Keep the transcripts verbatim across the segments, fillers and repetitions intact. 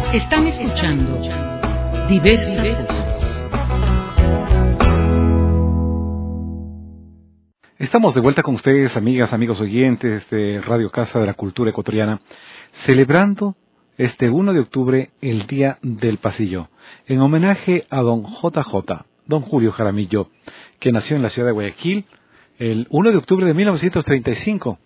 Están escuchando Diversas Voces. Estamos de vuelta con ustedes, amigas, amigos oyentes de Radio Casa de la Cultura Ecuatoriana, celebrando este uno de octubre el Día del Pasillo, en homenaje a don J J, don Julio Jaramillo, que nació en la ciudad de Guayaquil el uno de octubre de mil novecientos treinta y cinco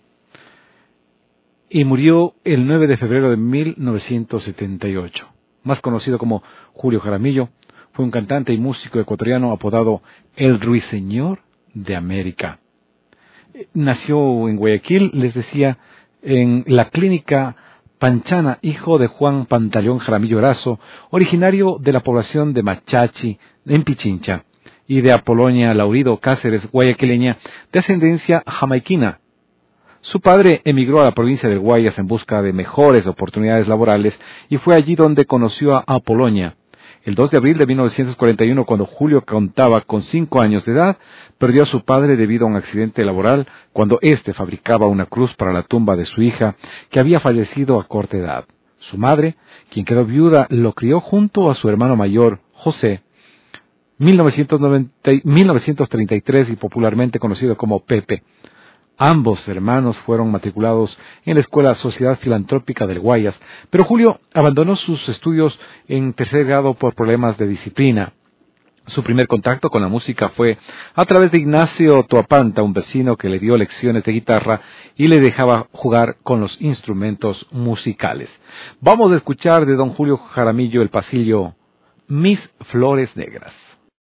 y murió el nueve de febrero de mil novecientos setenta y ocho. Más conocido como Julio Jaramillo, fue un cantante y músico ecuatoriano apodado el Ruiseñor de América. Nació en Guayaquil, les decía, en la clínica Panchana, hijo de Juan Pantaleón Jaramillo Erazo, originario de la población de Machachi, en Pichincha, y de Apolonia Laurido Cáceres, guayaquileña, de ascendencia jamaiquina. Su padre emigró a la provincia del Guayas en busca de mejores oportunidades laborales y fue allí donde conoció a Apolonia. El dos de abril de mil novecientos cuarenta y uno, cuando Julio contaba con cinco años de edad, perdió a su padre debido a un accidente laboral cuando éste fabricaba una cruz para la tumba de su hija, que había fallecido a corta edad. Su madre, quien quedó viuda, lo crió junto a su hermano mayor, José, mil novecientos treinta y tres y popularmente conocido como Pepe. Ambos hermanos fueron matriculados en la Escuela Sociedad Filantrópica del Guayas, pero Julio abandonó sus estudios en tercer grado por problemas de disciplina. Su primer contacto con la música fue a través de Ignacio Toapanta, un vecino que le dio lecciones de guitarra y le dejaba jugar con los instrumentos musicales. Vamos a escuchar de don Julio Jaramillo el pasillo Mis Flores Negras.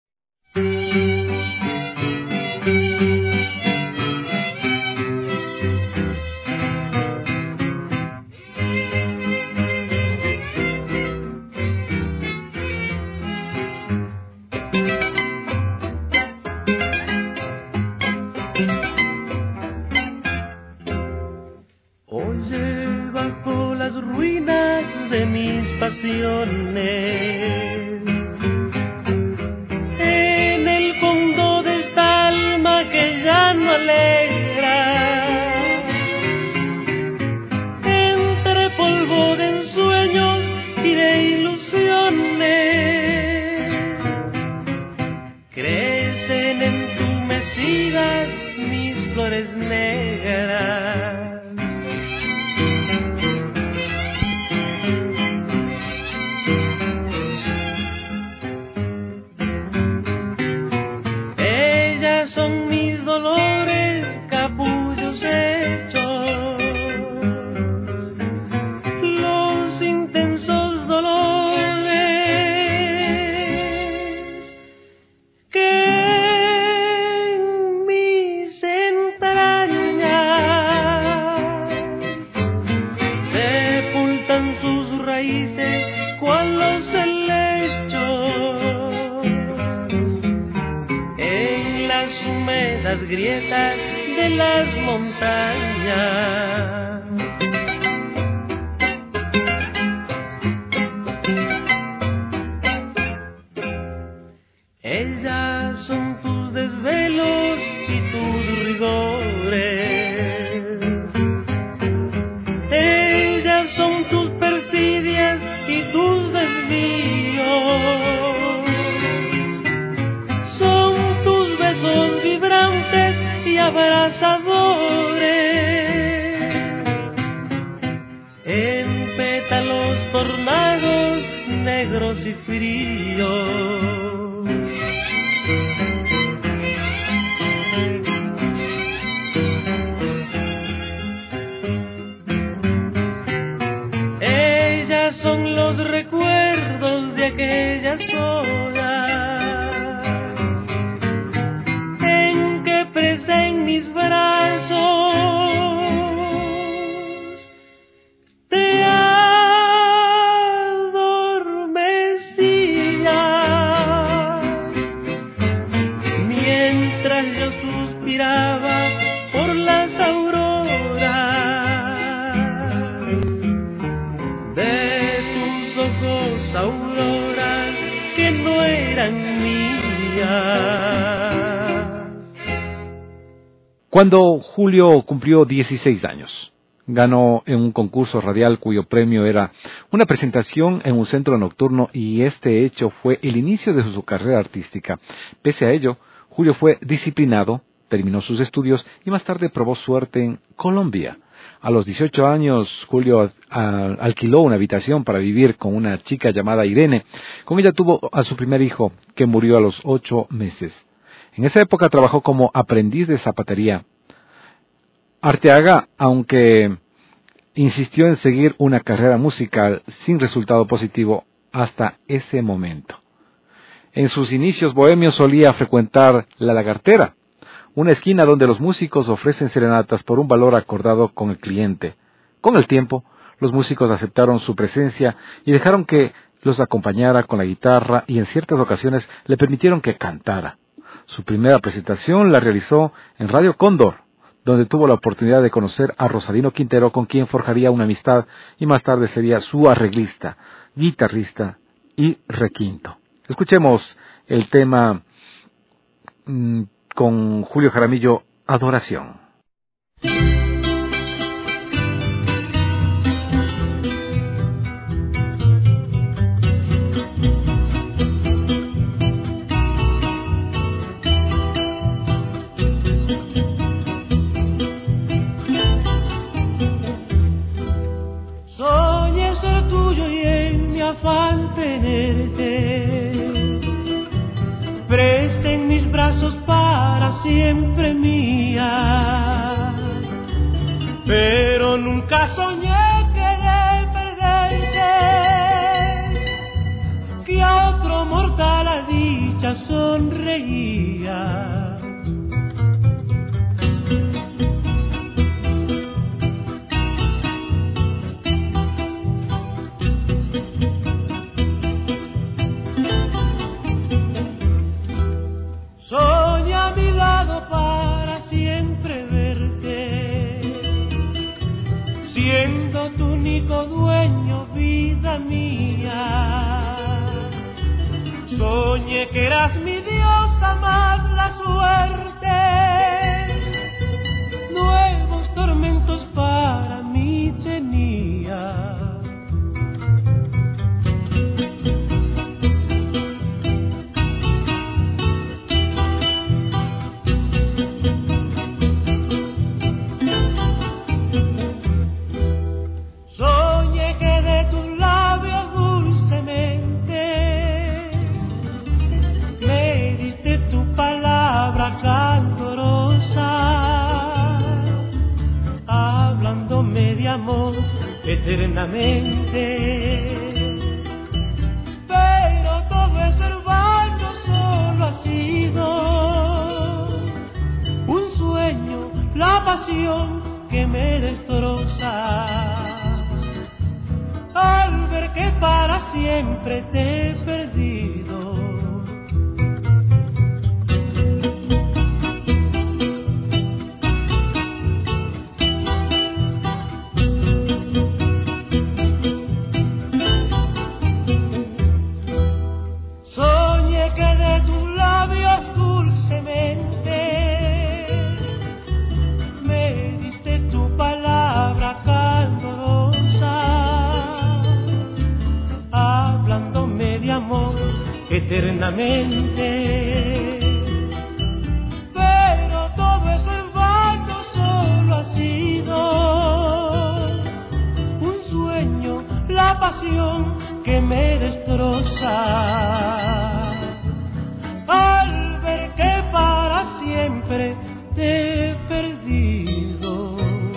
De mis pasiones, en el fondo de esta alma que ya no alegra, entre polvo de ensueños y de ilusiones, crecen entumecidas mis flores negras. Las grietas de las montañas, ellas son tus desvelos y tus rigores, ellas son tus perfidias y tus desvíos, son tus besos vibrantes y abrazadores, en pétalos tornados negros y fríos. Ellas son los recuerdos de aquellas horas en que presa en mis brazos te adormecía, mientras yo suspiraba por las auroras de tus ojos, auroras que no eran mías. Cuando Julio cumplió dieciséis años, Ganó en un concurso radial cuyo premio era una presentación en un centro nocturno y este hecho fue el inicio de su carrera artística. Pese a ello, Julio fue disciplinado, terminó sus estudios y más tarde probó suerte en Colombia. A los dieciocho años, Julio a, alquiló una habitación para vivir con una chica llamada Irene. Con ella tuvo a su primer hijo, que murió a los ocho meses. En esa época trabajó como aprendiz de zapatería. Arteaga, aunque insistió en seguir una carrera musical sin resultado positivo hasta ese momento. En sus inicios bohemios solía frecuentar La Lagartera, una esquina donde los músicos ofrecen serenatas por un valor acordado con el cliente. Con el tiempo, los músicos aceptaron su presencia y dejaron que los acompañara con la guitarra y en ciertas ocasiones le permitieron que cantara. Su primera presentación la realizó en Radio Cóndor, donde tuvo la oportunidad de conocer a Rosalino Quintero, con quien forjaría una amistad y más tarde sería su arreglista, guitarrista y requinto. Escuchemos el tema mmm, con Julio Jaramillo, Adoración. Soñé ser tuyo y en mi afán tenerte, presta en mis brazos para siempre mía, pero nunca soñé que de perderte, que a otro mortal la dicha sonreía. Soñé a mi lado para siempre verte, siendo tu único dueño, vida mía. Soñé que eras mi diosa, más la suerte, nuevos tormentos para mí tenía. Eternamente, pero todo es vano, solo ha sido un sueño, la pasión que me destroza al ver que para siempre te he perdido. Eternamente, pero todo es en vano, solo ha sido un sueño, la pasión que me destroza al ver que para siempre te he perdido.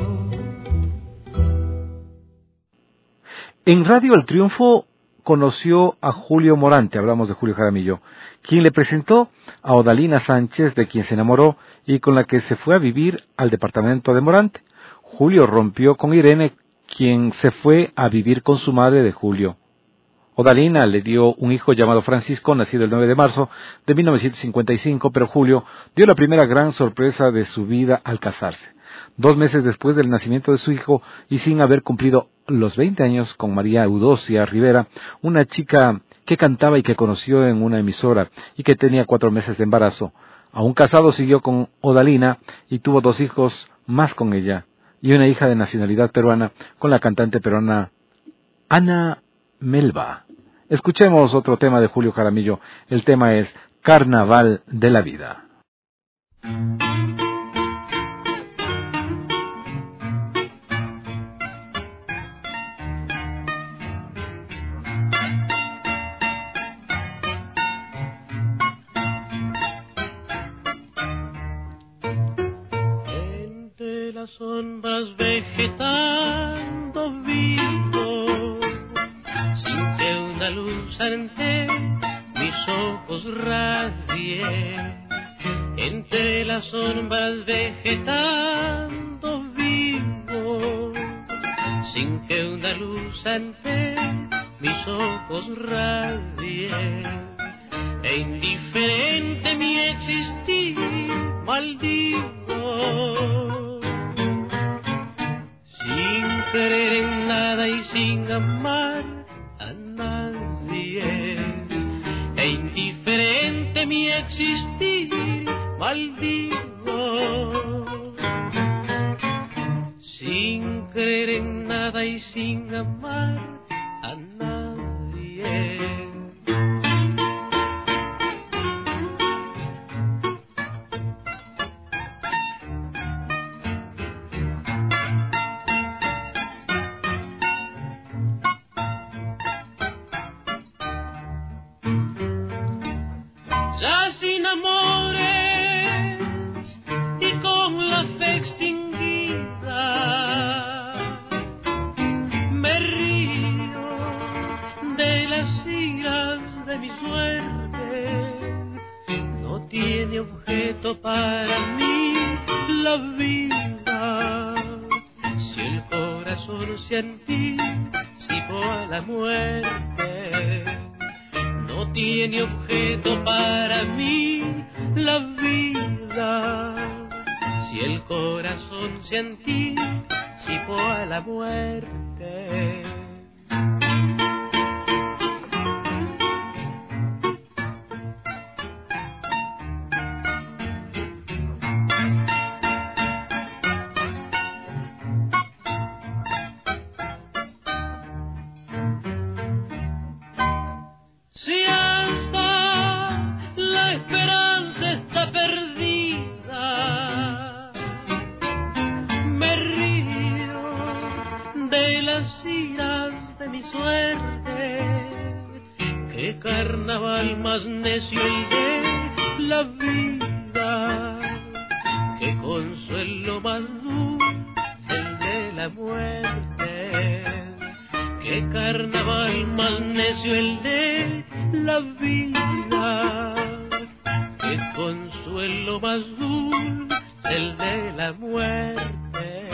En Radio El Triunfo conoció a Julio Morante, hablamos de Julio Jaramillo, quien le presentó a Odalina Sánchez, de quien se enamoró y con la que se fue a vivir al departamento de Morante. Julio rompió con Irene, quien se fue a vivir con su madre de Julio. Odalina le dio un hijo llamado Francisco, nacido el nueve de marzo de mil novecientos cincuenta y cinco, pero Julio dio la primera gran sorpresa de su vida al casarse. Dos meses después del nacimiento de su hijo y sin haber cumplido los veinte años, con María Eudocia Rivera, una chica que cantaba y que conoció en una emisora y que tenía cuatro meses de embarazo. Aún casado siguió con Odalina y tuvo dos hijos más con ella. y una hija de nacionalidad peruana con la cantante peruana Ana Melba. Escuchemos otro tema de Julio Jaramillo. El tema es Carnaval de la Vida. Entre las sombras vegetando vivo, sin que una luz ante mis ojos radie. Entre las sombras vegetando vivo, sin que una luz ante mis ojos radie. E indiferente mi existir maldigo, sin creer en nada y sin amar a nadie. E indiferente mi existir maldigo, sin creer en nada y sin amar a nadie. Ya sin amores y con la fe extinguida, me río de las iras de mi suerte. No tiene objeto para mí la vida, si el corazón se anticipó a la muerte. No tiene objeto para mí la vida, si el corazón se anticipó a la muerte. Si hasta la esperanza está perdida, me río de las iras de mi suerte. Qué carnaval más necio el de la vida, qué consuelo más dulce el de la muerte. Qué carnaval más necio el de la vida, qué consuelo más dulce el de la muerte.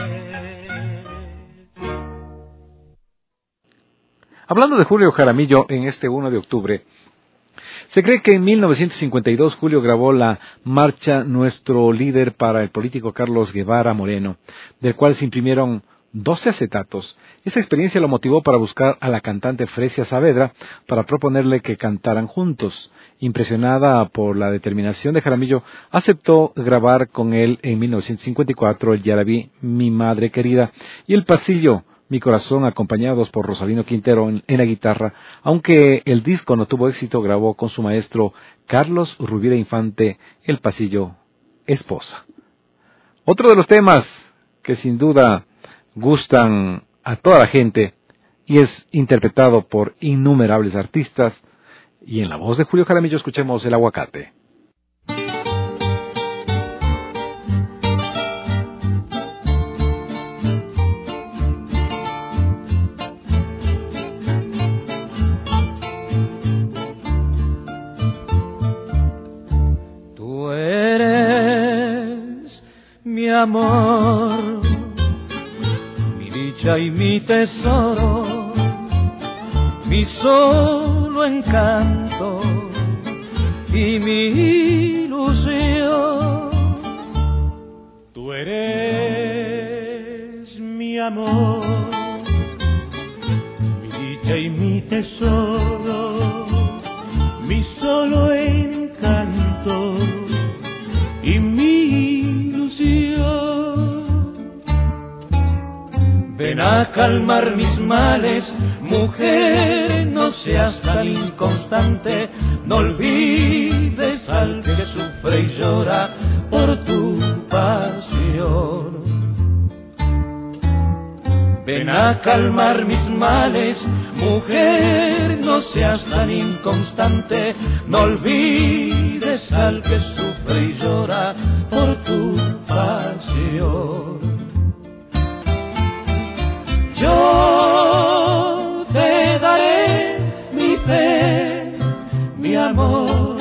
Hablando de Julio Jaramillo, en este uno de octubre, se cree que en mil novecientos cincuenta y dos Julio grabó la marcha Nuestro Líder para el político Carlos Guevara Moreno, del cual se imprimieron doce acetatos. Esa experiencia lo motivó para buscar a la cantante Fresia Saavedra para proponerle que cantaran juntos. Impresionada por la determinación de Jaramillo, aceptó grabar con él en mil novecientos cincuenta y cuatro el Yarabí Mi Madre Querida y el Pasillo Mi Corazón, acompañados por Rosalino Quintero en, en la guitarra. Aunque el disco no tuvo éxito, grabó con su maestro Carlos Rubiera Infante el Pasillo Esposa. Otro de los temas que sin duda gustan a toda la gente y es interpretado por innumerables artistas, y en la voz de Julio Jaramillo escuchemos El Aguacate. Tú eres mi amor, y mi tesoro, mi solo encanto y mi ilusión. Tú eres mi amor, mi dicha y mi tesoro, mi solo encanto y mi ilusión. calmar mis males, mujer, no seas tan inconstante, no olvides al que sufre y llora por tu pasión. Ven a calmar mis males, mujer, no seas tan inconstante, no olvides al que sufre y llora por tu pasión. Yo te daré mi fe, mi amor,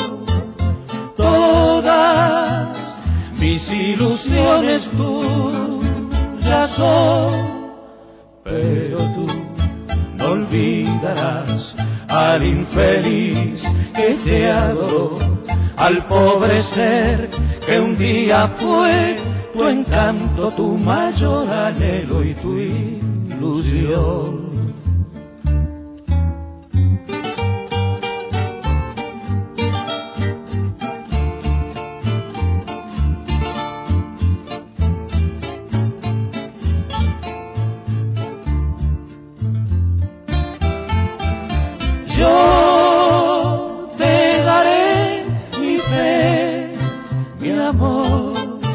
todas mis ilusiones tuyas son, pero tú no olvidarás al infeliz que te adoró, al pobre ser que un día fue tu encanto, tu mayor anhelo y tu ilusión. Yo te daré mi fe, mi amor,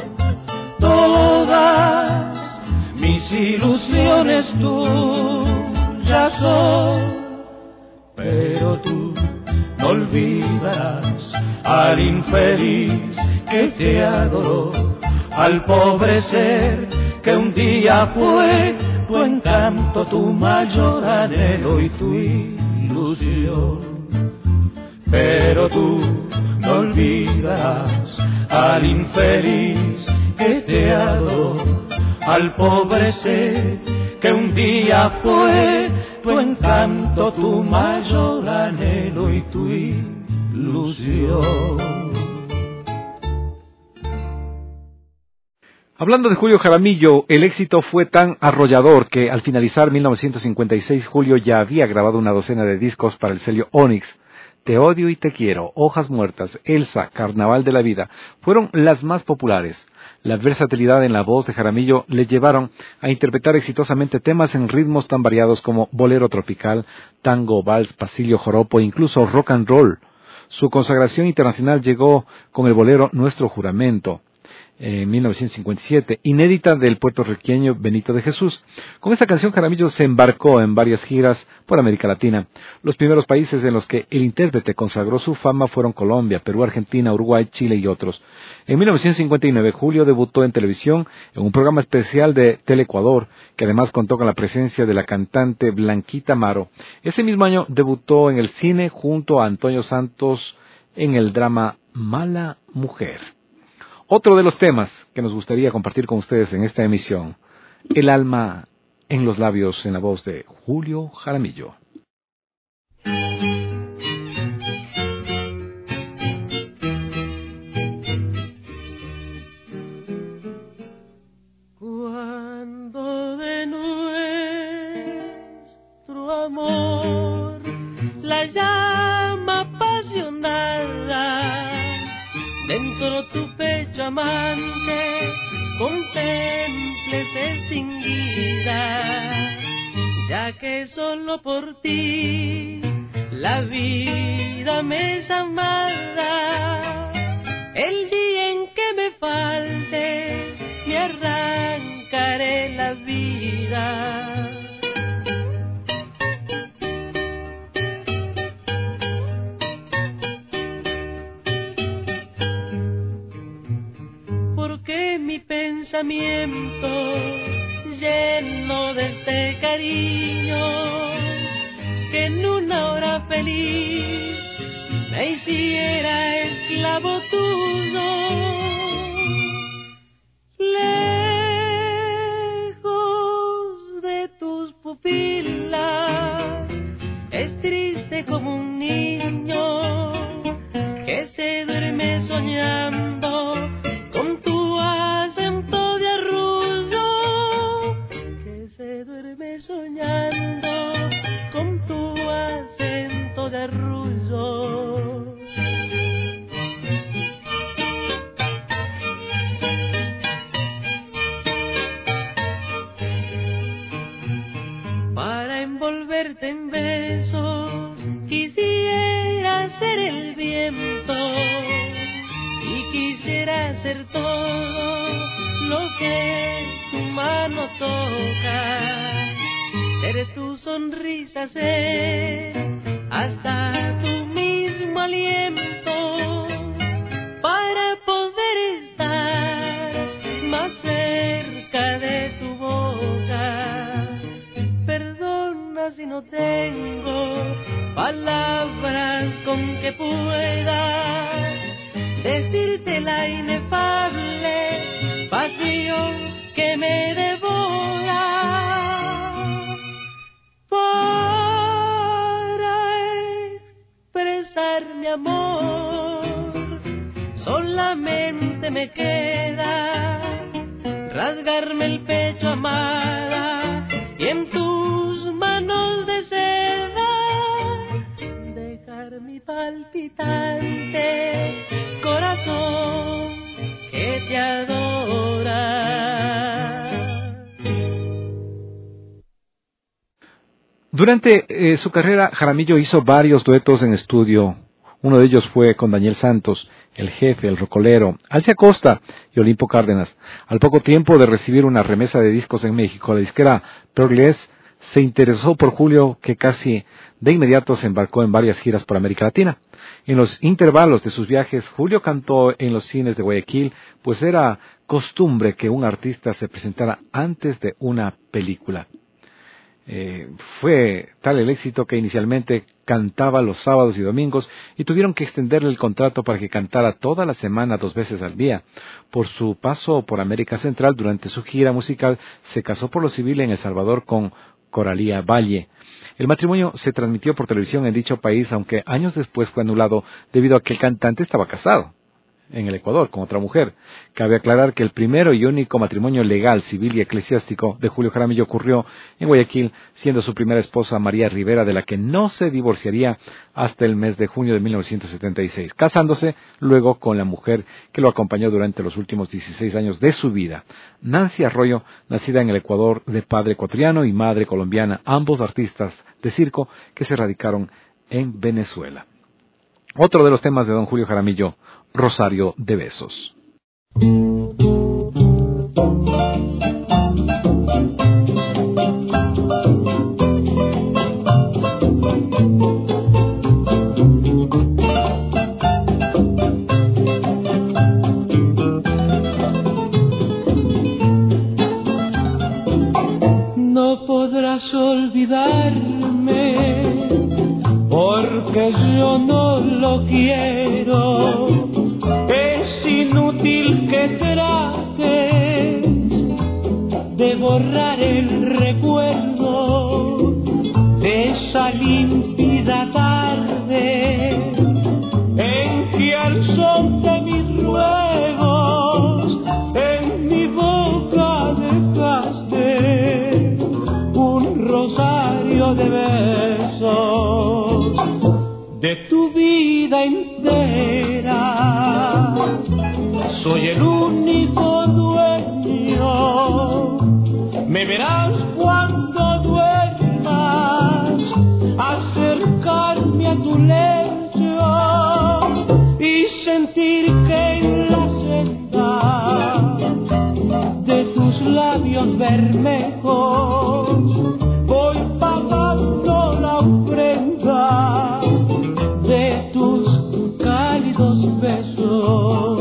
todas mis ilusiones tuyas son, pero tú no olvidarás al infeliz que te adoró, al pobre ser que un día fue tu encanto, tu mayor anhelo y tu ilusión. Pero tú no olvidarás al infeliz que te adoró, al pobre ser que un día fue tu encanto, tu mayor anhelo y tu ilusión. Hablando de Julio Jaramillo, el éxito fue tan arrollador que al finalizar mil novecientos cincuenta y seis Julio ya había grabado una docena de discos para el sello Onyx. Te odio y te quiero, Hojas muertas, Elsa, Carnaval de la vida, fueron las más populares. La versatilidad en la voz de Jaramillo le llevaron a interpretar exitosamente temas en ritmos tan variados como bolero tropical, tango, vals, pasillo, joropo e incluso rock and roll. Su consagración internacional llegó con el bolero Nuestro Juramento, en mil novecientos cincuenta y siete, inédita del puertorriqueño Benito de Jesús. Con esta canción Jaramillo se embarcó en varias giras por América Latina. Los primeros países en los que el intérprete consagró su fama fueron Colombia, Perú, Argentina, Uruguay, Chile y otros. En mil novecientos cincuenta y nueve Julio debutó en televisión en un programa especial de Teleecuador, que además contó con la presencia de la cantante Blanquita Amaro. Ese mismo año debutó en el cine junto a Antonio Santos en el drama Mala Mujer. Otro de los temas que nos gustaría compartir con ustedes en esta emisión, El alma en los labios, en la voz de Julio Jaramillo. Cuando de nuestro amor la llama apasionada dentro tu pecho amante contemples extinguida, ya que solo por ti la vida me es amada. El día en que me faltes me arrancaré la vida. Porque mi pensamiento lleno de este cariño que en una hora feliz me hiciera esclavo tuyo, lejos de tus pupilas es triste como un niño que se duerme soñando con tu acento de arrullo, que se duerme soñando con tu acento de arrullo. envolverte en besos. Quisiera ser el viento y quisiera ser todo lo que tu mano toca. Ser tu sonrisa, ser hasta tu mismo aliento, para poder estar más cerca de tu boca. Perdona si no tengo palabras con que pueda decirte la inefable pasión que me devora. Para expresar mi amor solamente me queda rasgarme el pecho, amada, y en tus manos de seda dejar mi palpitante corazón que te adora. Durante eh, su carrera, Jaramillo hizo varios duetos en estudio. Uno de ellos fue con Daniel Santos, El Jefe, El Rocolero, Alcia Costa y Olimpo Cárdenas. Al poco tiempo de recibir una remesa de discos en México, la disquera Progress se interesó por Julio, que casi de inmediato se embarcó en varias giras por América Latina. En los intervalos de sus viajes, Julio cantó en los cines de Guayaquil, pues era costumbre que un artista se presentara antes de una película. Eh, fue tal el éxito que inicialmente cantaba los sábados y domingos y tuvieron que extenderle el contrato para que cantara toda la semana dos veces al día. Por su paso por América Central durante su gira musical, se casó por lo civil en El Salvador con Coralía Valle. El matrimonio se transmitió por televisión en dicho país, aunque años después fue anulado debido a que el cantante estaba casado en el Ecuador con otra mujer. Cabe aclarar que el primero y único matrimonio legal, civil y eclesiástico de Julio Jaramillo ocurrió en Guayaquil, siendo su primera esposa María Rivera, de la que no se divorciaría hasta el mes de junio de mil novecientos setenta y seis, casándose luego con la mujer que lo acompañó durante los últimos dieciséis años de su vida, Nancy Arroyo, nacida en el Ecuador de padre ecuatoriano y madre colombiana, ambos artistas de circo que se radicaron en Venezuela. Otro de los temas de don Julio Jaramillo, Rosario de Besos. No podrás olvidarme, porque yo no lo quiero. Es inútil que trates de borrar el recuerdo de esa límpida tarde en que al son de mis ruegos en mi boca dejaste un rosario de besos de tu vida entera. Soy el único dueño, me verás cuando duermas, acercarme a tu lecho y sentir que en la senda de tus labios bermejos voy pagando la ofrenda de tus cálidos besos.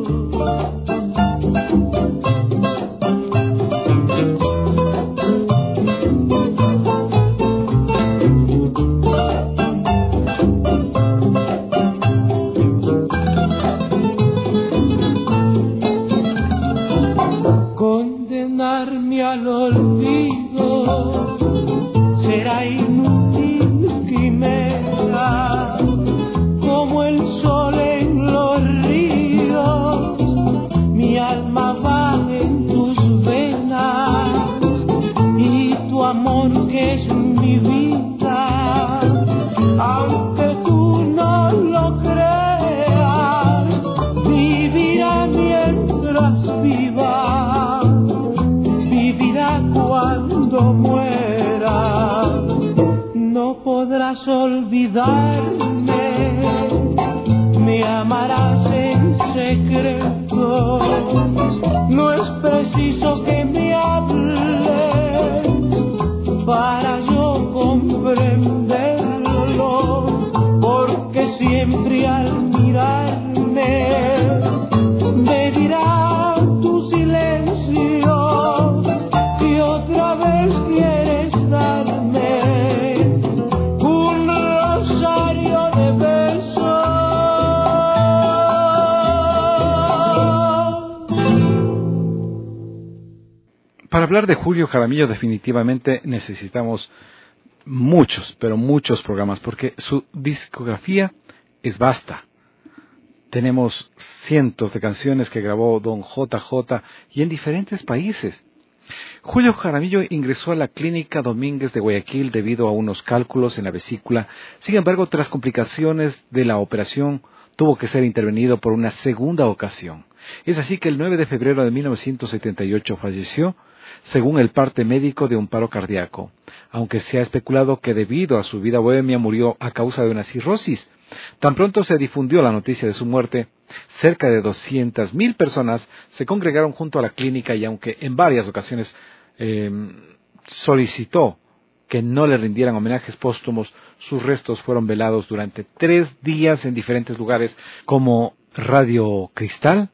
Condenarme al olvido será inútil quimera, como el sol en los ríos, mi alma va en tus venas y tu amor que es mi vida, aunque tú no lo creas, vivirá mientras viva, vivirá cuando muera. olvidarme, me amarás en secreto. No es preciso que me hables para yo comprenderlo, porque siempre al mirarme me dirá tu silencio que otra vez quieres darme un rosario de besos. Para hablar de Julio Jaramillo definitivamente necesitamos muchos, pero muchos programas, porque su discografía es vasta. Tenemos cientos de canciones que grabó don J J y en diferentes países. Julio Jaramillo ingresó a la Clínica Domínguez de Guayaquil debido a unos cálculos en la vesícula. Sin embargo, tras complicaciones de la operación, tuvo que ser intervenido por una segunda ocasión. Es así que el nueve de febrero de mil novecientos setenta y ocho falleció, según el parte médico, de un paro cardíaco, aunque se ha especulado que debido a su vida bohemia murió a causa de una cirrosis. Tan pronto se difundió la noticia de su muerte, cerca de doscientas mil personas se congregaron junto a la clínica y aunque en varias ocasiones eh, solicitó que no le rindieran homenajes póstumos, sus restos fueron velados durante tres días en diferentes lugares como Radio Cristal,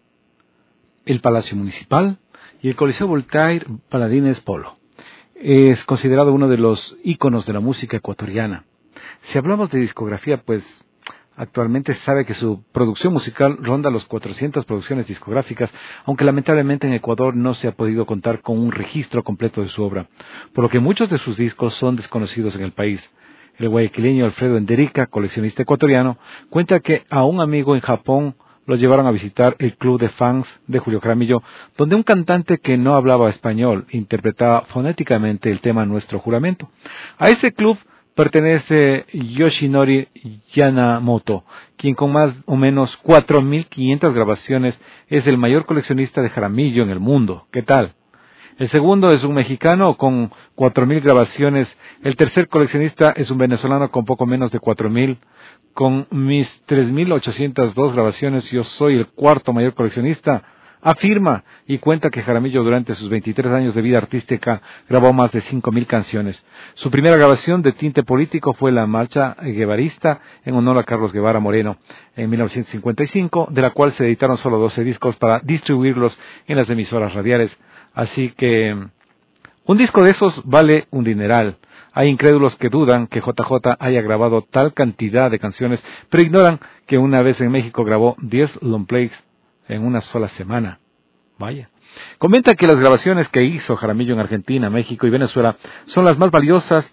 el Palacio Municipal y el Coliseo Voltaire Paladines Polo. Es considerado uno de los íconos de la música ecuatoriana. Si hablamos de discografía, pues actualmente se sabe que su producción musical ronda los cuatrocientas producciones discográficas, aunque lamentablemente en Ecuador no se ha podido contar con un registro completo de su obra, por lo que muchos de sus discos son desconocidos en el país. El guayaquileño Alfredo Enderica, coleccionista ecuatoriano, cuenta que a un amigo en Japón lo llevaron a visitar el club de fans de Julio Jaramillo, donde un cantante que no hablaba español interpretaba fonéticamente el tema Nuestro Juramento. A ese club pertenece Yoshinori Yamamoto, quien con más o menos cuatro mil quinientas grabaciones es el mayor coleccionista de Jaramillo en el mundo. ¿Qué tal? El segundo es un mexicano con cuatro mil grabaciones. El tercer coleccionista es un venezolano con poco menos de cuatro mil. Con mis tres mil ochocientas dos grabaciones, yo soy el cuarto mayor coleccionista. Afirma y cuenta que Jaramillo durante sus veintitrés años de vida artística grabó más de cinco mil canciones. Su primera grabación de tinte político fue la Marcha Guevarista en honor a Carlos Guevara Moreno en mil novecientos cincuenta y cinco, de la cual se editaron solo doce discos para distribuirlos en las emisoras radiales. Así que un disco de esos vale un dineral. Hay incrédulos que dudan que J J haya grabado tal cantidad de canciones, pero ignoran que una vez en México grabó diez long plays en una sola semana. Vaya. Comenta que las grabaciones que hizo Jaramillo en Argentina, México y Venezuela son las más valiosas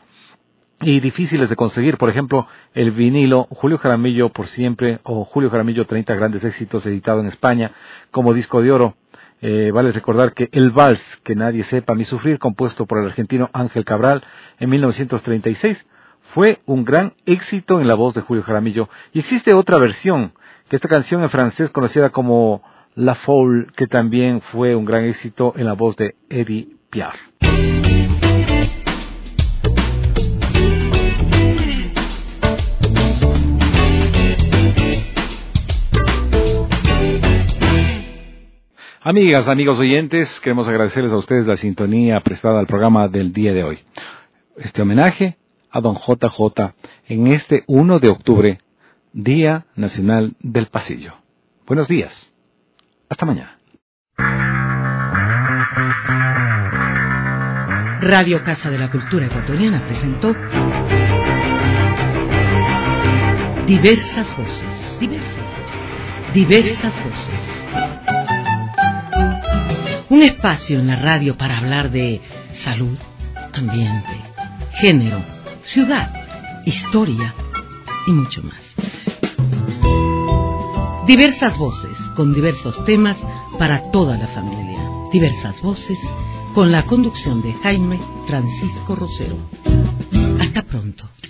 y difíciles de conseguir. Por ejemplo, el vinilo Julio Jaramillo por siempre o Julio Jaramillo treinta grandes éxitos, editado en España como disco de oro. Eh, vale recordar que el vals Que nadie sepa mi sufrir, compuesto por el argentino Ángel Cabral en mil novecientos treinta y seis, fue un gran éxito en la voz de Julio Jaramillo. Y existe otra versión, que esta canción en francés conocida como La Foule, que también fue un gran éxito en la voz de Edith Piaf. Amigas, amigos oyentes, queremos agradecerles a ustedes la sintonía prestada al programa del día de hoy. Este homenaje a don J J en este uno de octubre, Día Nacional del Pasillo. Buenos días. Hasta mañana. Radio Casa de la Cultura Ecuatoriana presentó Diversas Voces. Diversas Voces. Diversas Voces. Un espacio en la radio para hablar de salud, ambiente, género, ciudad, historia y mucho más. Diversas voces con diversos temas para toda la familia. Diversas voces con la conducción de Jaime Francisco Rosero. Hasta pronto.